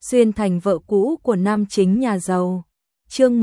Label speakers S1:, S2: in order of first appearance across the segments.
S1: xuyên thành vợ cũ của nam chính nhà giàu. Chương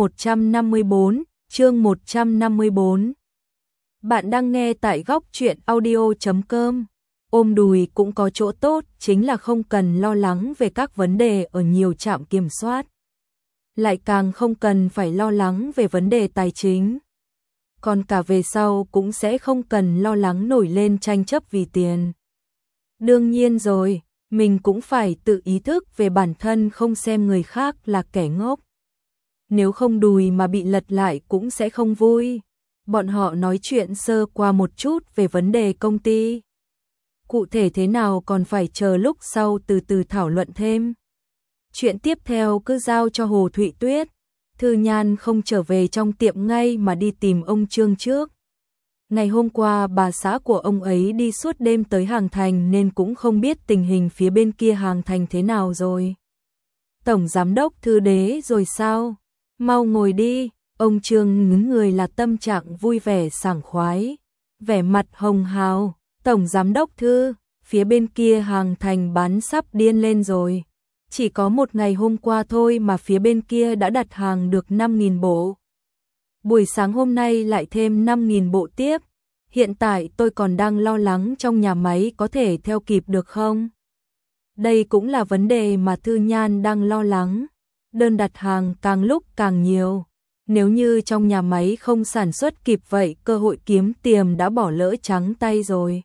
S1: 154. Bạn đang nghe tại góc truyện audio.com. Ôm đùi cũng có chỗ tốt, chính là không cần lo lắng về các vấn đề ở nhiều trạm kiểm soát. Lại càng không cần phải lo lắng về vấn đề tài chính. Còn cả về sau cũng sẽ không cần lo lắng nổi lên tranh chấp vì tiền. Đương nhiên rồi, mình cũng phải tự ý thức về bản thân, không xem người khác là kẻ ngốc. Nếu không đùi mà bị lật lại cũng sẽ không vui. Bọn họ nói chuyện sơ qua một chút về vấn đề công ty. Cụ thể thế nào còn phải chờ lúc sau từ từ thảo luận thêm. Chuyện tiếp theo cứ giao cho Hồ Thụy Tuyết. Thư Nhan không trở về trong tiệm ngay mà đi tìm ông Trương trước. Ngày hôm qua bà xã của ông ấy đi suốt đêm tới Hàng Thành nên cũng không biết tình hình phía bên kia Hàng Thành thế nào rồi. Tổng giám đốc Thư Đế rồi sao? Mau ngồi đi. Ông Trương ngứng người là tâm trạng vui vẻ sảng khoái. Vẻ mặt hồng hào. Tổng giám đốc Thư, phía bên kia Hàng Thành bán sắp điên lên rồi. Chỉ có một ngày hôm qua thôi mà phía bên kia đã đặt hàng được 5.000 bộ. Buổi sáng hôm nay lại thêm 5.000 bộ tiếp. Hiện tại tôi còn đang lo lắng trong nhà máy có thể theo kịp được không? Đây cũng là vấn đề mà Thư Nhan đang lo lắng. Đơn đặt hàng càng lúc càng nhiều. Nếu như trong nhà máy không sản xuất kịp vậy, cơ hội kiếm tiền đã bỏ lỡ trắng tay rồi.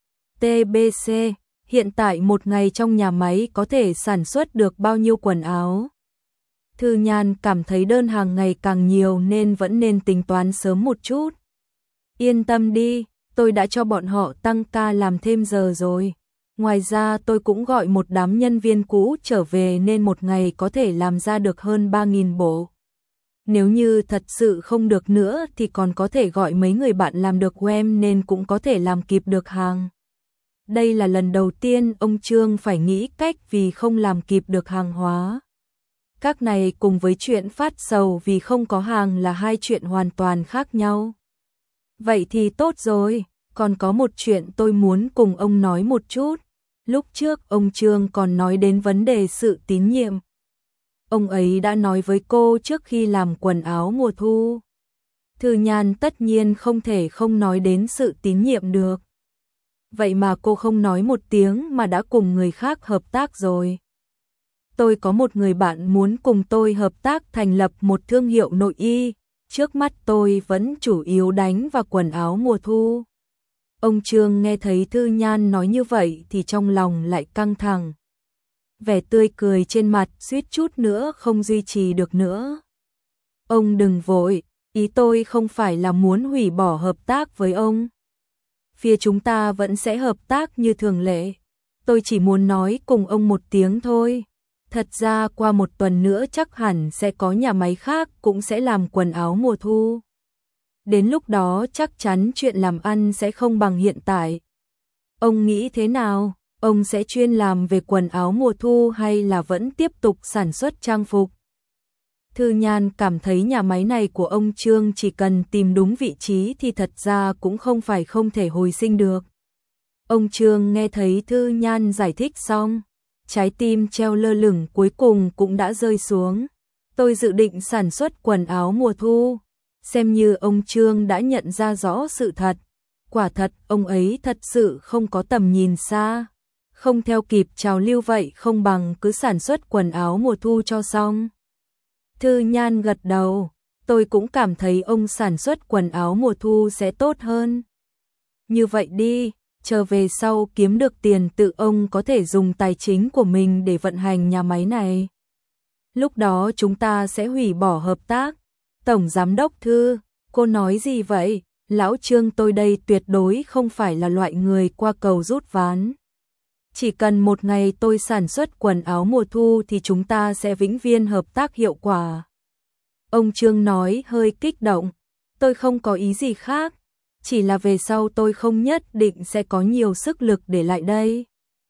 S1: TBC, hiện tại một ngày trong nhà máy có thể sản xuất được bao nhiêu quần áo? Thư Nhan cảm thấy đơn hàng ngày càng nhiều nên vẫn nên tính toán sớm một chút. Yên tâm đi, tôi đã cho bọn họ tăng ca làm thêm giờ rồi. Ngoài ra tôi cũng gọi một đám nhân viên cũ trở về nên một ngày có thể làm ra được hơn 3.000 bộ. Nếu như thật sự không được nữa thì còn có thể gọi mấy người bạn làm được web nên cũng có thể làm kịp được hàng. Đây là lần đầu tiên ông Trương phải nghĩ cách vì không làm kịp được hàng hóa. Các này cùng với chuyện phát sầu vì không có hàng là hai chuyện hoàn toàn khác nhau. Vậy thì tốt rồi, còn có một chuyện tôi muốn cùng ông nói một chút. Lúc trước ông Trương còn nói đến vấn đề sự tín nhiệm. Ông ấy đã nói với cô trước khi làm quần áo mùa thu. Thư Nhan tất nhiên không thể không nói đến sự tín nhiệm được. Vậy mà cô không nói một tiếng mà đã cùng người khác hợp tác rồi. Tôi có một người bạn muốn cùng tôi hợp tác thành lập một thương hiệu nội y. Trước mắt tôi vẫn chủ yếu đánh vào quần áo mùa thu. Ông Trương nghe thấy Thư Nhan nói như vậy thì trong lòng lại căng thẳng. Vẻ tươi cười trên mặt suýt chút nữa không duy trì được nữa. Ông đừng vội, ý tôi không phải là muốn hủy bỏ hợp tác với ông. Phía chúng ta vẫn sẽ hợp tác như thường lệ. Tôi chỉ muốn nói cùng ông một tiếng thôi. Thật ra qua một tuần nữa chắc hẳn sẽ có nhà máy khác cũng sẽ làm quần áo mùa thu. Đến lúc đó chắc chắn chuyện làm ăn sẽ không bằng hiện tại. Ông nghĩ thế nào? Ông sẽ chuyên làm về quần áo mùa thu hay là vẫn tiếp tục sản xuất trang phục? Thư Nhan cảm thấy nhà máy này của ông Trương chỉ cần tìm đúng vị trí thì thật ra cũng không phải không thể hồi sinh được. Ông Trương nghe thấy Thư Nhan giải thích xong, trái tim treo lơ lửng cuối cùng cũng đã rơi xuống. Tôi dự định sản xuất quần áo mùa thu. Xem như ông Trương đã nhận ra rõ sự thật. Quả thật, ông ấy thật sự không có tầm nhìn xa. Không theo kịp trào lưu vậy không bằng cứ sản xuất quần áo mùa thu cho xong. Thư Nhan gật đầu. Tôi cũng cảm thấy ông sản xuất quần áo mùa thu sẽ tốt hơn. Như vậy đi, chờ về sau kiếm được tiền tự ông có thể dùng tài chính của mình để vận hành nhà máy này. Lúc đó chúng ta sẽ hủy bỏ hợp tác. Tổng giám đốc Thư, cô nói gì vậy? Lão Trương tôi đây tuyệt đối không phải là loại người qua cầu rút ván. Chỉ cần một ngày tôi sản xuất quần áo mùa thu thì chúng ta sẽ vĩnh viễn hợp tác hiệu quả. Ông Trương nói hơi kích động. Tôi không có ý gì khác. Chỉ là về sau tôi không nhất định sẽ có nhiều sức lực để lại đây.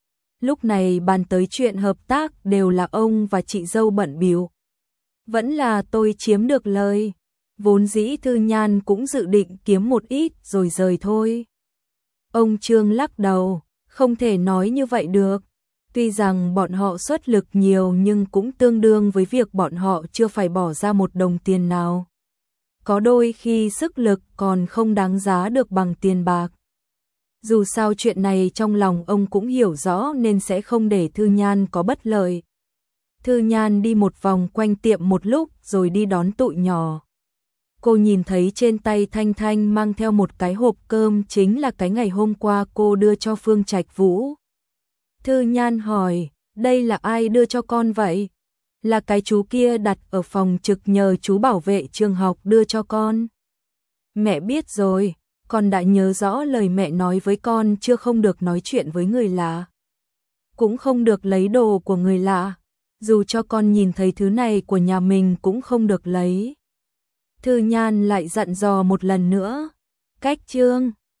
S1: Lúc này bàn tới chuyện hợp tác đều là ông và chị dâu bận bịu. Vẫn là tôi chiếm được lời. Vốn dĩ Thư Nhan cũng dự định kiếm một ít rồi rời thôi. Ông Trương lắc đầu, không thể nói như vậy được. Tuy rằng bọn họ xuất lực nhiều nhưng cũng tương đương với việc bọn họ chưa phải bỏ ra một đồng tiền nào. Có đôi khi sức lực còn không đáng giá được bằng tiền bạc. Dù sao chuyện này trong lòng ông cũng hiểu rõ nên sẽ không để Thư Nhan có bất lợi. Thư Nhan đi một vòng quanh tiệm một lúc rồi đi đón tụi nhỏ. Cô nhìn thấy trên tay Thanh Thanh mang theo một cái hộp cơm, chính là cái ngày hôm qua cô đưa cho Phương Trạch Vũ. Thư Nhan hỏi, đây là ai đưa cho con vậy? Là cái chú kia đặt ở phòng trực nhờ chú bảo vệ trường học đưa cho con. Mẹ biết rồi, con đã nhớ rõ lời mẹ nói với con chưa, không được nói chuyện với người lạ. Cũng không được lấy đồ của người lạ. Dù cho con nhìn thấy thứ này của nhà mình cũng không được lấy. Thư Nhan lại dặn dò một lần nữa. Cách chương